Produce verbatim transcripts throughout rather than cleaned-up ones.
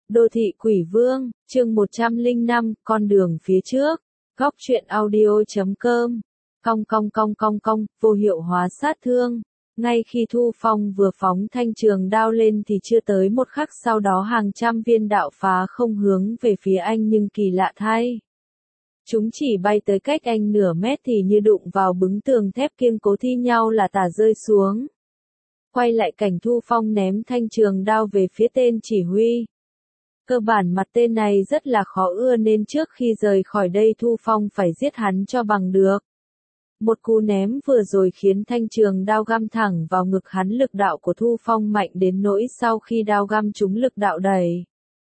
Đô thị quỷ vương, chương một trăm lẻ năm, con đường phía trước. Góc truyện audio chấm com. Cong cong cong cong cong, vô hiệu hóa sát thương. Ngay khi Thu Phong vừa phóng thanh trường đao lên thì chưa tới một khắc sau đó hàng trăm viên đạo phá không hướng về phía anh, nhưng kỳ lạ thay, chúng chỉ bay tới cách anh nửa mét thì như đụng vào bức tường thép kiên cố thi nhau là tả rơi xuống. Quay lại cảnh Thu Phong ném thanh trường đao về phía tên chỉ huy. Cơ bản mặt tên này rất là khó ưa nên trước khi rời khỏi đây Thu Phong phải giết hắn cho bằng được. Một cú ném vừa rồi khiến thanh trường đao găm thẳng vào ngực hắn, lực đạo của Thu Phong mạnh đến nỗi sau khi đao găm trúng lực đạo đẩy,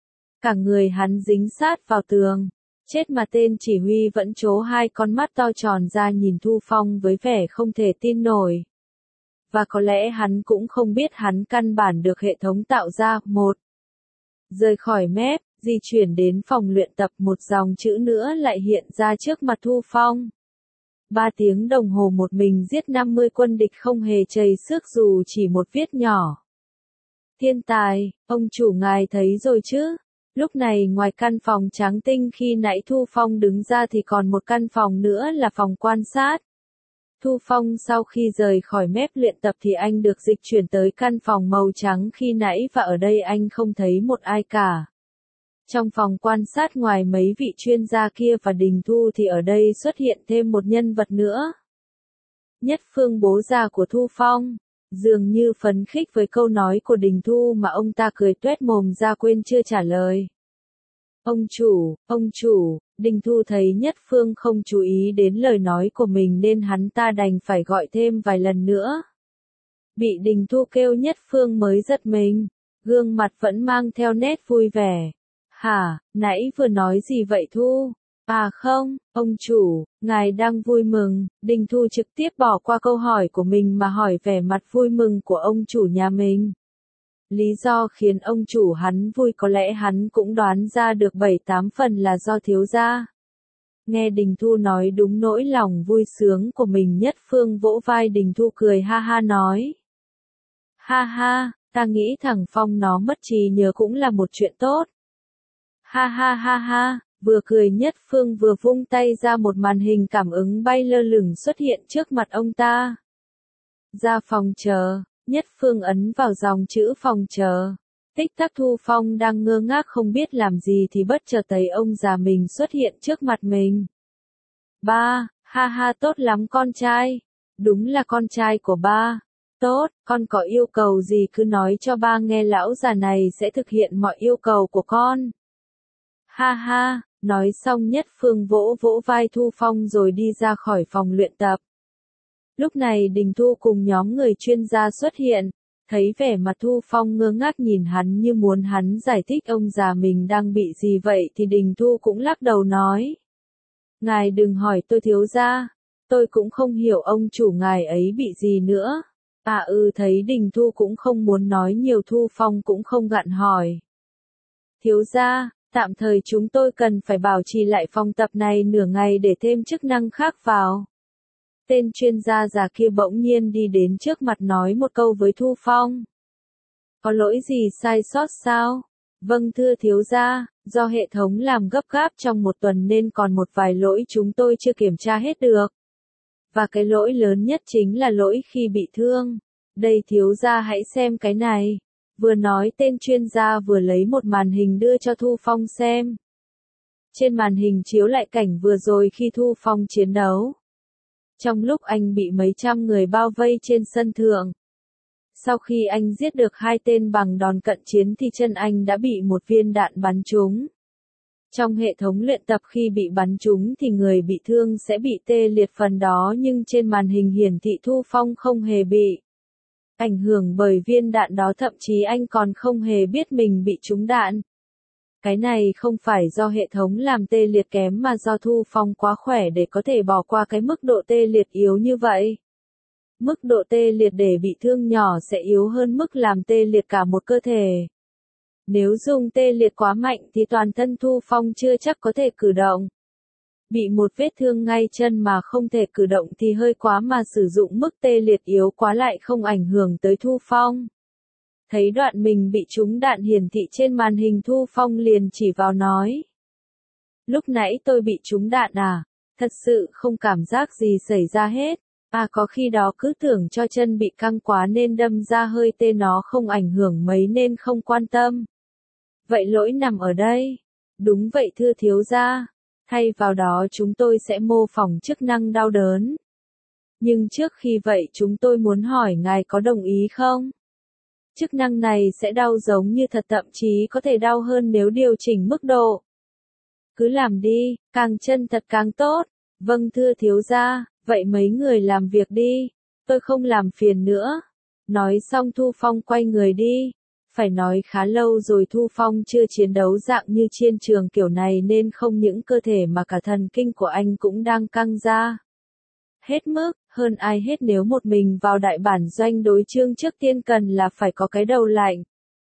cả người hắn dính sát vào tường. Chết mà tên chỉ huy vẫn trố hai con mắt to tròn ra nhìn Thu Phong với vẻ không thể tin nổi. Và có lẽ hắn cũng không biết hắn căn bản được hệ thống tạo ra. Một, rời khỏi mép, di chuyển đến phòng luyện tập, một dòng chữ nữa lại hiện ra trước mặt Thu Phong. Ba tiếng đồng hồ một mình giết năm mươi quân địch không hề chầy xước dù chỉ một viết nhỏ. Thiên tài, ông chủ ngài thấy rồi chứ? Lúc này ngoài căn phòng trắng tinh khi nãy Thu Phong đứng ra thì còn một căn phòng nữa là phòng quan sát. Thu Phong sau khi rời khỏi mép luyện tập thì anh được dịch chuyển tới căn phòng màu trắng khi nãy và ở đây anh không thấy một ai cả. Trong phòng quan sát ngoài mấy vị chuyên gia kia và Đình Thu thì ở đây xuất hiện thêm một nhân vật nữa. Nhất Phương, bố già của Thu Phong, dường như phấn khích với câu nói của Đình Thu mà ông ta cười tuét mồm ra quên chưa trả lời. Ông chủ, ông chủ, Đình Thu thấy Nhất Phương không chú ý đến lời nói của mình nên hắn ta đành phải gọi thêm vài lần nữa. Bị Đình Thu kêu Nhất Phương mới giật mình, gương mặt vẫn mang theo nét vui vẻ. Hả, nãy vừa nói gì vậy Thu? À không, ông chủ, ngài đang vui mừng. Đình Thu trực tiếp bỏ qua câu hỏi của mình mà hỏi vẻ mặt vui mừng của ông chủ nhà mình. Lý do khiến ông chủ hắn vui có lẽ hắn cũng đoán ra được bảy tám phần là do thiếu gia. Nghe Đình Thu nói đúng nỗi lòng vui sướng của mình, Nhất Phương vỗ vai Đình Thu cười ha ha nói. Ha ha, ta nghĩ thằng Phong nó mất trí nhớ cũng là một chuyện tốt. Ha ha ha ha, vừa cười Nhất Phương vừa vung tay ra, một màn hình cảm ứng bay lơ lửng xuất hiện trước mặt ông ta. Ra phòng chờ. Nhất Phương ấn vào dòng chữ phòng chờ. Tích tắc Thu Phong đang ngơ ngác không biết làm gì thì bất chợt thấy ông già mình xuất hiện trước mặt mình. Ba, ha ha, tốt lắm con trai. Đúng là con trai của ba. Tốt, con có yêu cầu gì cứ nói cho ba nghe, lão già này sẽ thực hiện mọi yêu cầu của con. Ha ha, nói xong Nhất Phương vỗ vỗ vai Thu Phong rồi đi ra khỏi phòng luyện tập. Lúc này Đình Thu cùng nhóm người chuyên gia xuất hiện, thấy vẻ mặt Thu Phong ngơ ngác nhìn hắn như muốn hắn giải thích ông già mình đang bị gì vậy thì Đình Thu cũng lắc đầu nói. Ngài đừng hỏi tôi thiếu gia, tôi cũng không hiểu ông chủ ngài ấy bị gì nữa. À ừ, thấy Đình Thu cũng không muốn nói nhiều Thu Phong cũng không gặn hỏi. Thiếu gia, tạm thời chúng tôi cần phải bảo trì lại phòng tập này nửa ngày để thêm chức năng khác vào. Tên chuyên gia già kia bỗng nhiên đi đến trước mặt nói một câu với Thu Phong. Có lỗi gì sai sót sao? Vâng thưa thiếu gia, do hệ thống làm gấp gáp trong một tuần nên còn một vài lỗi chúng tôi chưa kiểm tra hết được. Và cái lỗi lớn nhất chính là lỗi khi bị thương. Đây thiếu gia hãy xem cái này. Vừa nói tên chuyên gia vừa lấy một màn hình đưa cho Thu Phong xem. Trên màn hình chiếu lại cảnh vừa rồi khi Thu Phong chiến đấu. Trong lúc anh bị mấy trăm người bao vây trên sân thượng. Sau khi anh giết được hai tên bằng đòn cận chiến thì chân anh đã bị một viên đạn bắn trúng. Trong hệ thống luyện tập khi bị bắn trúng thì người bị thương sẽ bị tê liệt phần đó, nhưng trên màn hình hiển thị Thu Phong không hề bị ảnh hưởng bởi viên đạn đó, thậm chí anh còn không hề biết mình bị trúng đạn. Cái này không phải do hệ thống làm tê liệt kém mà do Thu Phong quá khỏe để có thể bỏ qua cái mức độ tê liệt yếu như vậy. Mức độ tê liệt để bị thương nhỏ sẽ yếu hơn mức làm tê liệt cả một cơ thể. Nếu dùng tê liệt quá mạnh thì toàn thân Thu Phong chưa chắc có thể cử động. Bị một vết thương ngay chân mà không thể cử động thì hơi quá, mà sử dụng mức tê liệt yếu quá lại không ảnh hưởng tới Thu Phong. Thấy đoạn mình bị trúng đạn hiển thị trên màn hình Thu Phong liền chỉ vào nói. Lúc nãy tôi bị trúng đạn à? Thật sự không cảm giác gì xảy ra hết. À có khi đó cứ tưởng cho chân bị căng quá nên đâm ra hơi tê nó không ảnh hưởng mấy nên không quan tâm. Vậy lỗi nằm ở đây. Đúng vậy thưa thiếu gia. Thay vào đó chúng tôi sẽ mô phỏng chức năng đau đớn. Nhưng trước khi vậy chúng tôi muốn hỏi ngài có đồng ý không? Chức năng này sẽ đau giống như thật, thậm chí có thể đau hơn nếu điều chỉnh mức độ. Cứ làm đi, càng chân thật càng tốt. Vâng thưa thiếu gia, vậy mấy người làm việc đi, tôi không làm phiền nữa. Nói xong Thu Phong quay người đi. Phải nói khá lâu rồi Thu Phong chưa chiến đấu dạng như chiến trường kiểu này nên không những cơ thể mà cả thần kinh của anh cũng đang căng ra. Hết mức, hơn ai hết nếu một mình vào đại bản doanh đối chương trước tiên cần là phải có cái đầu lạnh.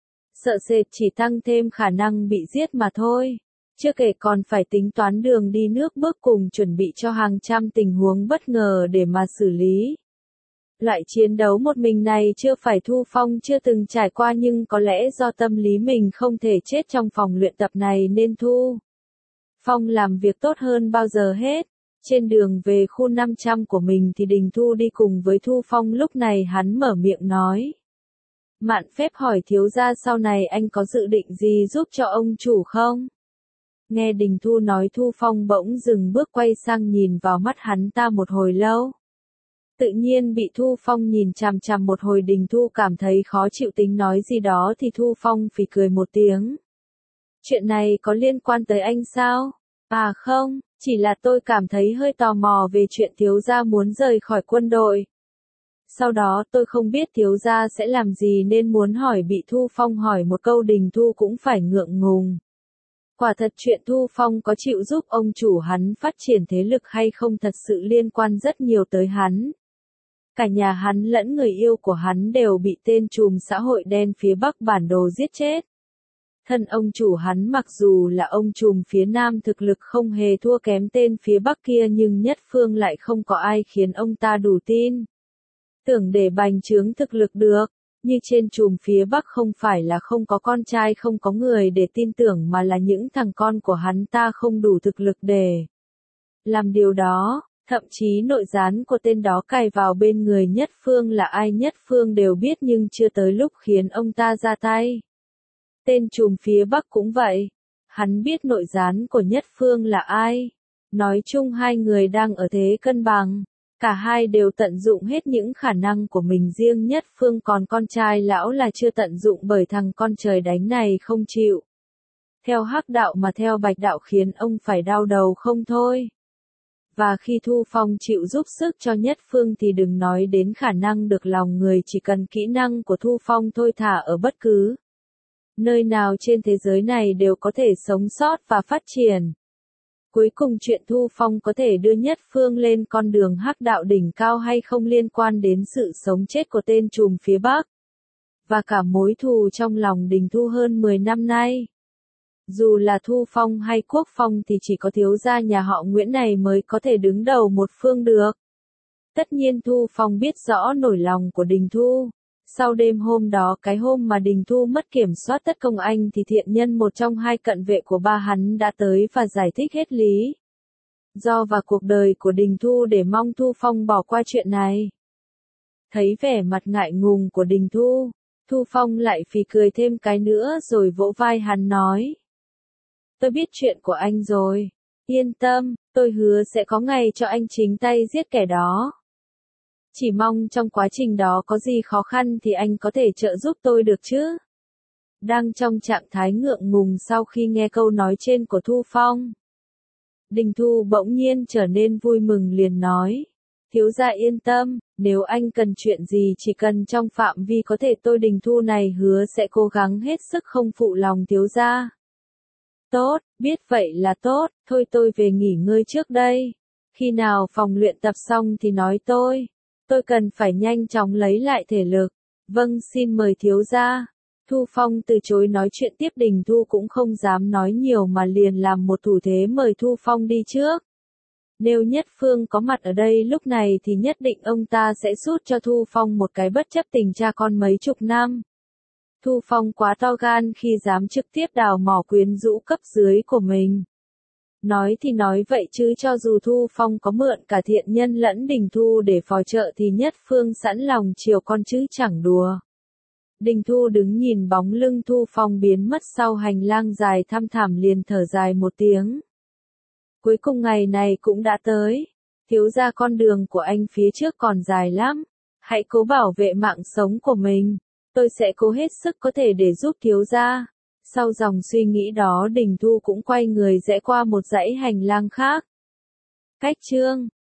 Sợ sệt chỉ tăng thêm khả năng bị giết mà thôi. Chưa kể còn phải tính toán đường đi nước bước cùng chuẩn bị cho hàng trăm tình huống bất ngờ để mà xử lý. Loại chiến đấu một mình này chưa phải Thu Phong chưa từng trải qua nhưng có lẽ do tâm lý mình không thể chết trong phòng luyện tập này nên Thu Phong làm việc tốt hơn bao giờ hết. Trên đường về khu năm trăm của mình thì Đình Thu đi cùng với Thu Phong, lúc này hắn mở miệng nói. Mạn phép hỏi thiếu gia sau này anh có dự định gì giúp cho ông chủ không? Nghe Đình Thu nói Thu Phong bỗng dừng bước quay sang nhìn vào mắt hắn ta một hồi lâu. Tự nhiên bị Thu Phong nhìn chằm chằm một hồi, Đình Thu cảm thấy khó chịu tính nói gì đó thì Thu Phong phì cười một tiếng. Chuyện này có liên quan tới anh sao? À không, chỉ là tôi cảm thấy hơi tò mò về chuyện thiếu gia muốn rời khỏi quân đội. Sau đó tôi không biết thiếu gia sẽ làm gì nên muốn hỏi, bị Thu Phong hỏi một câu Đình Thu cũng phải ngượng ngùng. Quả thật chuyện Thu Phong có chịu giúp ông chủ hắn phát triển thế lực hay không thật sự liên quan rất nhiều tới hắn. Cả nhà hắn lẫn người yêu của hắn đều bị tên trùm xã hội đen phía Bắc bản đồ giết chết. Thân ông chủ hắn mặc dù là ông trùm phía Nam thực lực không hề thua kém tên phía Bắc kia nhưng nhất phương lại không có ai khiến ông ta đủ tin. Tưởng để bành trướng thực lực được, như trên trùm phía Bắc không phải là không có con trai không có người để tin tưởng mà là những thằng con của hắn ta không đủ thực lực để làm điều đó. Thậm chí nội gián của tên đó cài vào bên người nhất phương là ai nhất phương đều biết nhưng chưa tới lúc khiến ông ta ra tay. Tên trùm phía Bắc cũng vậy. Hắn biết nội gián của nhất phương là ai. Nói chung hai người đang ở thế cân bằng. Cả hai đều tận dụng hết những khả năng của mình, riêng nhất phương còn con trai lão là chưa tận dụng bởi thằng con trời đánh này không chịu. Theo hắc đạo mà theo bạch đạo khiến ông phải đau đầu không thôi. Và khi Thu Phong chịu giúp sức cho nhất phương thì đừng nói đến khả năng được lòng người, chỉ cần kỹ năng của Thu Phong thôi thả ở bất cứ nơi nào trên thế giới này đều có thể sống sót và phát triển. Cuối cùng chuyện Thu Phong có thể đưa nhất phương lên con đường hắc đạo đỉnh cao hay không liên quan đến sự sống chết của tên trùm phía Bắc. Và cả mối thù trong lòng Đình Thu hơn mười năm nay. Dù là Thu Phong hay Quốc Phong thì chỉ có thiếu gia nhà họ Nguyễn này mới có thể đứng đầu một phương được. Tất nhiên Thu Phong biết rõ nỗi lòng của Đình Thu. Sau đêm hôm đó, cái hôm mà Đình Thu mất kiểm soát tất công anh thì thiện nhân một trong hai cận vệ của ba hắn đã tới và giải thích hết lý do và cuộc đời của Đình Thu để mong Thu Phong bỏ qua chuyện này. Thấy vẻ mặt ngại ngùng của Đình Thu, Thu Phong lại phì cười thêm cái nữa rồi vỗ vai hắn nói. Tôi biết chuyện của anh rồi. Yên tâm, tôi hứa sẽ có ngày cho anh chính tay giết kẻ đó. Chỉ mong trong quá trình đó có gì khó khăn thì anh có thể trợ giúp tôi được chứ. Đang trong trạng thái ngượng ngùng sau khi nghe câu nói trên của Thu Phong, Đình Thu bỗng nhiên trở nên vui mừng liền nói. Thiếu gia yên tâm, nếu anh cần chuyện gì chỉ cần trong phạm vi có thể tôi Đình Thu này hứa sẽ cố gắng hết sức không phụ lòng thiếu gia. Tốt, biết vậy là tốt, thôi tôi về nghỉ ngơi trước đây. Khi nào phòng luyện tập xong thì nói tôi. Tôi cần phải nhanh chóng lấy lại thể lực. Vâng, xin mời thiếu gia. Thu Phong từ chối nói chuyện tiếp, Đình Thu cũng không dám nói nhiều mà liền làm một thủ thế mời Thu Phong đi trước. Nếu nhất phương có mặt ở đây lúc này thì nhất định ông ta sẽ sút cho Thu Phong một cái bất chấp tình cha con mấy chục năm. Thu Phong quá to gan khi dám trực tiếp đào mỏ quyến rũ cấp dưới của mình. Nói thì nói vậy chứ cho dù Thu Phong có mượn cả Thiện Nhân lẫn Đình Thu để phò trợ thì Nhất Phương sẵn lòng chiều con chứ chẳng đùa. Đình Thu đứng nhìn bóng lưng Thu Phong biến mất sau hành lang dài thăm thẳm liền thở dài một tiếng. Cuối cùng ngày này cũng đã tới. Thiếu gia, con đường của anh phía trước còn dài lắm. Hãy cố bảo vệ mạng sống của mình. Tôi sẽ cố hết sức có thể để giúp thiếu gia. Sau dòng suy nghĩ đó Đình Thu cũng quay người rẽ qua một dãy hành lang khác. Cách chương